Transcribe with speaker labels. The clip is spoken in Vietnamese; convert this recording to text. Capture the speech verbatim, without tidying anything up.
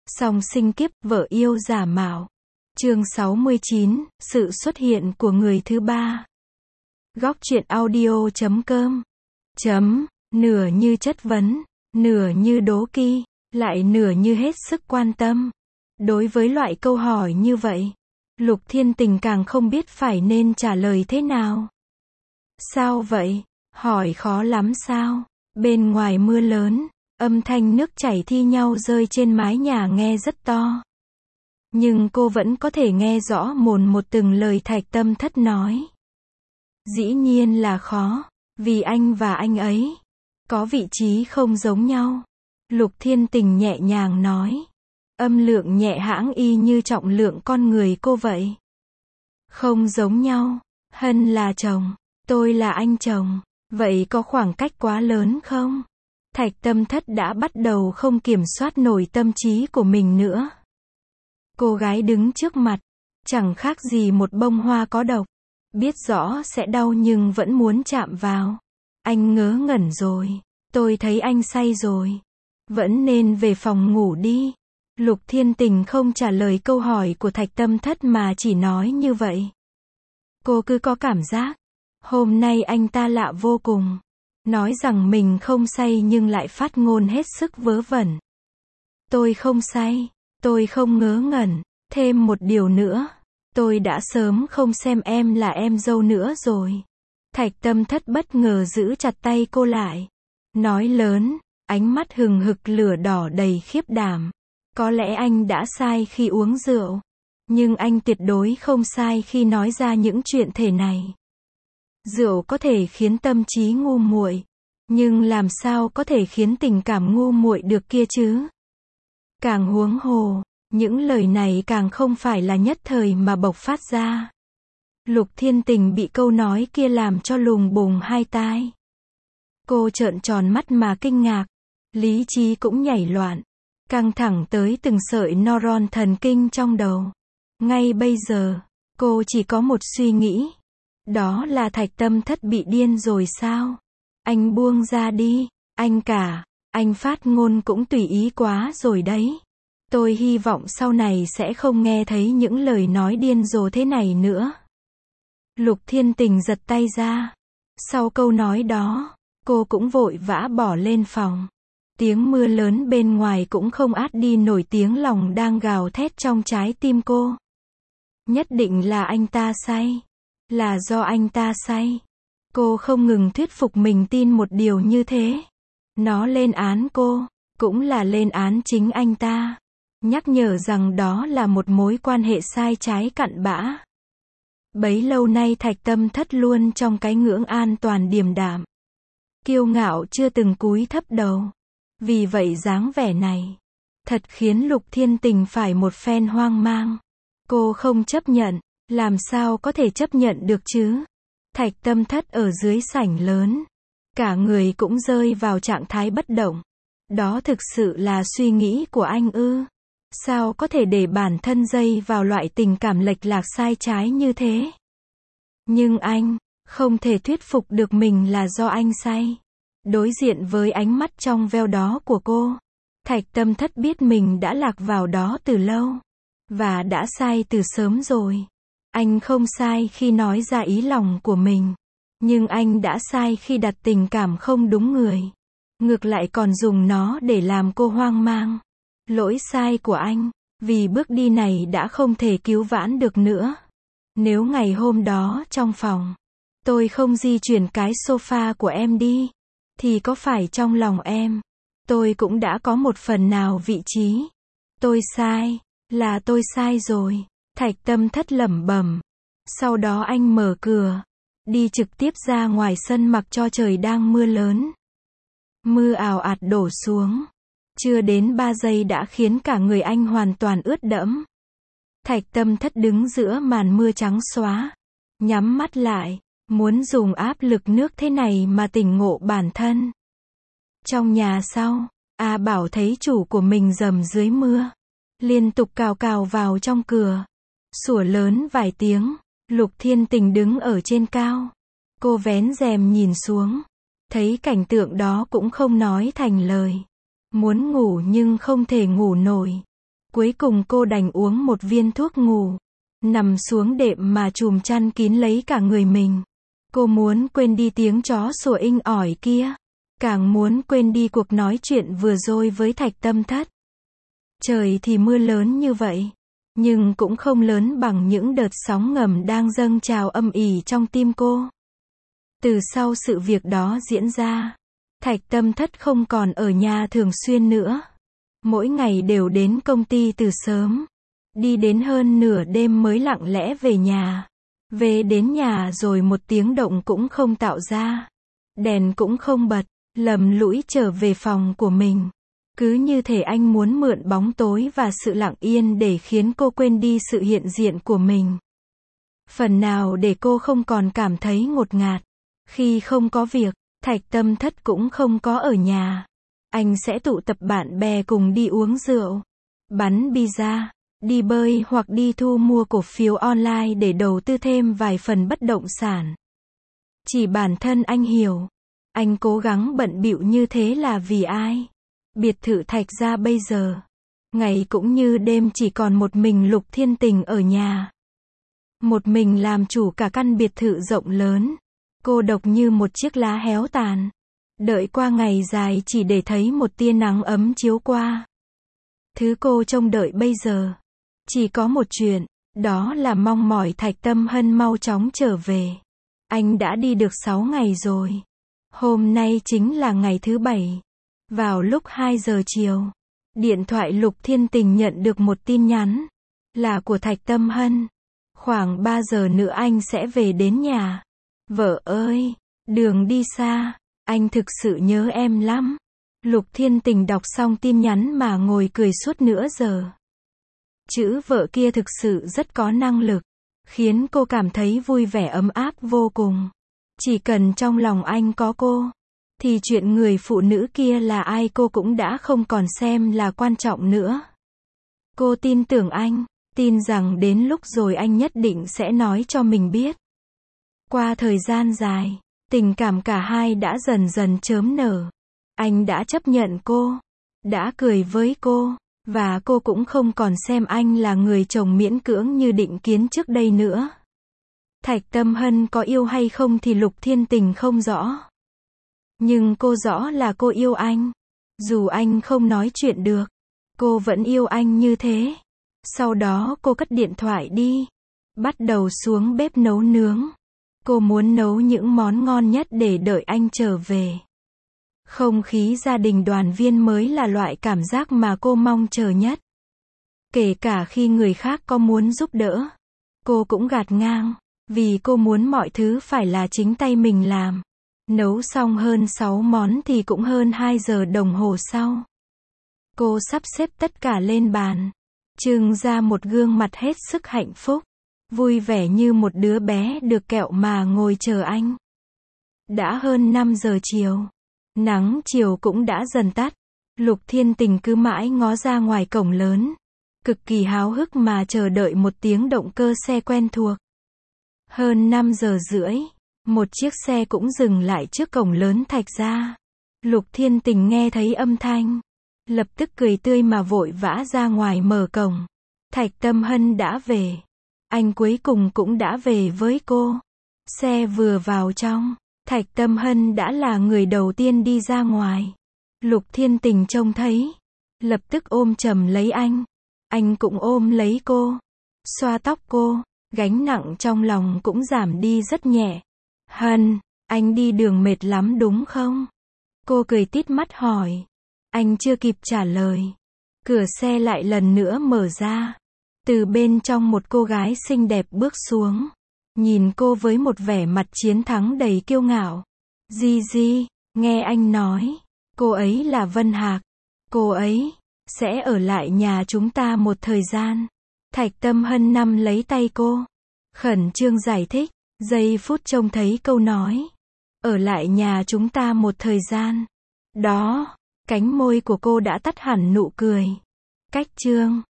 Speaker 1: Song sinh kiếp, vợ yêu giả mạo. Chương sáu mươi chín, sự xuất hiện của người thứ ba. Góc truyện audio chấm com. Chấm, nửa như chất vấn, nửa như đố kỵ, lại nửa như hết sức quan tâm. Đối với loại câu hỏi như vậy, Lục Thiên Tình càng không biết phải nên trả lời thế nào. Sao vậy? Hỏi khó lắm sao? Bên ngoài mưa lớn, âm thanh nước chảy thi nhau rơi trên mái nhà nghe rất to. Nhưng cô vẫn có thể nghe rõ mồn một từng lời Thạch Tâm Thất nói. Dĩ nhiên là khó, vì anh và anh ấy có vị trí không giống nhau. Lục Thiên Tình nhẹ nhàng nói. Âm lượng nhẹ hãng y như trọng lượng con người cô vậy. Không giống nhau. Hân là chồng, tôi là anh chồng. Vậy có khoảng cách quá lớn không? Thạch Tâm Thất đã bắt đầu không kiểm soát nổi tâm trí của mình nữa. Cô gái đứng trước mặt, chẳng khác gì một bông hoa có độc. Biết rõ sẽ đau nhưng vẫn muốn chạm vào. Anh ngớ ngẩn rồi. Tôi thấy anh say rồi. Vẫn nên về phòng ngủ đi. Lục Thiên Tình không trả lời câu hỏi của Thạch Tâm Thất mà chỉ nói như vậy. Cô cứ có cảm giác, hôm nay anh ta lạ vô cùng. Nói rằng mình không say nhưng lại phát ngôn hết sức vớ vẩn. Tôi không say, tôi không ngớ ngẩn, thêm một điều nữa. Tôi đã sớm không xem em là em dâu nữa rồi. Thạch Tâm Thất bất ngờ giữ chặt tay cô lại. Nói lớn, ánh mắt hừng hực lửa đỏ đầy khiếp đảm. Có lẽ anh đã sai khi uống rượu. Nhưng anh tuyệt đối không sai khi nói ra những chuyện thể này. Rượu có thể khiến tâm trí ngu muội, nhưng làm sao có thể khiến tình cảm ngu muội được kia chứ? Càng huống hồ, những lời này càng không phải là nhất thời mà bộc phát ra. Lục Thiên Tình bị câu nói kia làm cho lùng bùng hai tai. Cô trợn tròn mắt mà kinh ngạc, lý trí cũng nhảy loạn, căng thẳng tới từng sợi neuron thần kinh trong đầu. Ngay bây giờ, cô chỉ có một suy nghĩ. Đó là Thạch Tâm Thất bị điên rồi sao? Anh buông ra đi, anh cả, anh phát ngôn cũng tùy ý quá rồi đấy. Tôi hy vọng sau này sẽ không nghe thấy những lời nói điên rồ thế này nữa. Lục Thiên Tình giật tay ra. Sau câu nói đó, cô cũng vội vã bỏ lên phòng. Tiếng mưa lớn bên ngoài cũng không át đi nổi tiếng lòng đang gào thét trong trái tim cô. Nhất định là anh ta say. Là do anh ta say. Cô không ngừng thuyết phục mình tin một điều như thế. Nó lên án cô, cũng là lên án chính anh ta. Nhắc nhở rằng đó là một mối quan hệ sai trái cặn bã. Bấy lâu nay Thạch Tâm Thất luôn trong cái ngưỡng an toàn điềm đạm. Kiêu ngạo chưa từng cúi thấp đầu. Vì vậy dáng vẻ này, thật khiến Lục Thiên Tình phải một phen hoang mang. Cô không chấp nhận, làm sao có thể chấp nhận được chứ? Thạch Tâm Thất ở dưới sảnh lớn. Cả người cũng rơi vào trạng thái bất động. Đó thực sự là suy nghĩ của anh ư? Sao có thể để bản thân dây vào loại tình cảm lệch lạc sai trái như thế? Nhưng anh, không thể thuyết phục được mình là do anh say. Đối diện với ánh mắt trong veo đó của cô, Thạch Tâm Thất biết mình đã lạc vào đó từ lâu. Và đã sai từ sớm rồi. Anh không sai khi nói ra ý lòng của mình. Nhưng anh đã sai khi đặt tình cảm không đúng người. Ngược lại còn dùng nó để làm cô hoang mang. Lỗi sai của anh, vì bước đi này đã không thể cứu vãn được nữa. Nếu ngày hôm đó trong phòng, tôi không di chuyển cái sofa của em đi, thì có phải trong lòng em, tôi cũng đã có một phần nào vị trí. Tôi sai, là tôi sai rồi. Thạch Tâm Thất lẩm bẩm. Sau đó anh mở cửa, đi trực tiếp ra ngoài sân mặc cho trời đang mưa lớn. Mưa ào ạt đổ xuống. Chưa đến ba giây đã khiến cả người anh hoàn toàn ướt đẫm. Thạch Tâm Thất đứng giữa màn mưa trắng xóa. Nhắm mắt lại, muốn dùng áp lực nước thế này mà tỉnh ngộ bản thân. Trong nhà sau, A Bảo thấy chủ của mình dầm dưới mưa. Liên tục cào cào vào trong cửa. Sủa lớn vài tiếng. Lục Thiên Tình đứng ở trên cao. Cô vén rèm nhìn xuống. Thấy cảnh tượng đó cũng không nói thành lời. Muốn ngủ nhưng không thể ngủ nổi. Cuối cùng cô đành uống một viên thuốc ngủ. Nằm xuống đệm mà chùm chăn kín lấy cả người mình. Cô muốn quên đi tiếng chó sủa inh ỏi kia. Càng muốn quên đi cuộc nói chuyện vừa rồi với Thạch Tâm Thất. Trời thì mưa lớn như vậy. Nhưng cũng không lớn bằng những đợt sóng ngầm đang dâng trào âm ỉ trong tim cô. Từ sau sự việc đó diễn ra, Thạch Tâm Thất không còn ở nhà thường xuyên nữa. Mỗi ngày đều đến công ty từ sớm. Đi đến hơn nửa đêm mới lặng lẽ về nhà. Về đến nhà rồi một tiếng động cũng không tạo ra. Đèn cũng không bật, lầm lũi trở về phòng của mình. Cứ như thể anh muốn mượn bóng tối và sự lặng yên để khiến cô quên đi sự hiện diện của mình. Phần nào để cô không còn cảm thấy ngột ngạt. Khi không có việc, Thạch Tâm Thất cũng không có ở nhà. Anh sẽ tụ tập bạn bè cùng đi uống rượu, bắn pizza, đi bơi hoặc đi thu mua cổ phiếu online để đầu tư thêm vài phần bất động sản. Chỉ bản thân anh hiểu, anh cố gắng bận bịu như thế là vì ai? Biệt thự Thạch gia bây giờ, ngày cũng như đêm chỉ còn một mình Lục Thiên Tình ở nhà. Một mình làm chủ cả căn biệt thự rộng lớn, cô độc như một chiếc lá héo tàn. Đợi qua ngày dài chỉ để thấy một tia nắng ấm chiếu qua. Thứ cô trông đợi bây giờ, chỉ có một chuyện, đó là mong mỏi Thạch Tâm Hân mau chóng trở về. Anh đã đi được sáu ngày rồi. Hôm nay chính là ngày thứ bảy. Vào lúc hai giờ chiều, điện thoại Lục Thiên Tình nhận được một tin nhắn. Là của Thạch Tâm Hân. Khoảng ba giờ nữa anh sẽ về đến nhà. Vợ ơi, đường đi xa, anh thực sự nhớ em lắm. Lục Thiên Tình đọc xong tin nhắn mà ngồi cười suốt nửa giờ. Chữ vợ kia thực sự rất có năng lực, khiến cô cảm thấy vui vẻ ấm áp vô cùng. Chỉ cần trong lòng anh có cô, thì chuyện người phụ nữ kia là ai cô cũng đã không còn xem là quan trọng nữa. Cô tin tưởng anh, tin rằng đến lúc rồi anh nhất định sẽ nói cho mình biết. Qua thời gian dài, tình cảm cả hai đã dần dần chớm nở. Anh đã chấp nhận cô, đã cười với cô, và cô cũng không còn xem anh là người chồng miễn cưỡng như định kiến trước đây nữa. Thạch Tâm Hân có yêu hay không thì Lục Thiên Tình không rõ. Nhưng cô rõ là cô yêu anh. Dù anh không nói chuyện được, cô vẫn yêu anh như thế. Sau đó cô cất điện thoại đi, bắt đầu xuống bếp nấu nướng. Cô muốn nấu những món ngon nhất để đợi anh trở về. Không khí gia đình đoàn viên mới là loại cảm giác mà cô mong chờ nhất. Kể cả khi người khác có muốn giúp đỡ, cô cũng gạt ngang, vì cô muốn mọi thứ phải là chính tay mình làm. Nấu xong hơn sáu món thì cũng hơn hai giờ đồng hồ sau. Cô sắp xếp tất cả lên bàn, trưng ra một gương mặt hết sức hạnh phúc, vui vẻ như một đứa bé được kẹo mà ngồi chờ anh. Đã hơn năm giờ chiều. Nắng chiều cũng đã dần tắt. Lục Thiên Tình cứ mãi ngó ra ngoài cổng lớn, cực kỳ háo hức mà chờ đợi một tiếng động cơ xe quen thuộc. Hơn năm giờ rưỡi, một chiếc xe cũng dừng lại trước cổng lớn Thạch gia. Lục Thiên Tình nghe thấy âm thanh, lập tức cười tươi mà vội vã ra ngoài mở cổng. Thạch Tâm Hân đã về. Anh cuối cùng cũng đã về với cô. Xe vừa vào trong, Thạch Tâm Hân đã là người đầu tiên đi ra ngoài. Lục Thiên Tình trông thấy, lập tức ôm chầm lấy anh. Anh cũng ôm lấy cô, xoa tóc cô, gánh nặng trong lòng cũng giảm đi rất nhẹ. Hân, anh đi đường mệt lắm đúng không? Cô cười tít mắt hỏi. Anh chưa kịp trả lời, cửa xe lại lần nữa mở ra. Từ bên trong một cô gái xinh đẹp bước xuống, nhìn cô với một vẻ mặt chiến thắng đầy kiêu ngạo. Di Di, nghe anh nói, cô ấy là Vân Hạc. Cô ấy sẽ ở lại nhà chúng ta một thời gian. Thạch Tâm Hân nắm lấy tay cô, khẩn trương giải thích. Giây phút trông thấy câu nói, ở lại nhà chúng ta một thời gian. Đó, cánh môi của cô đã tắt hẳn nụ cười. Cách chương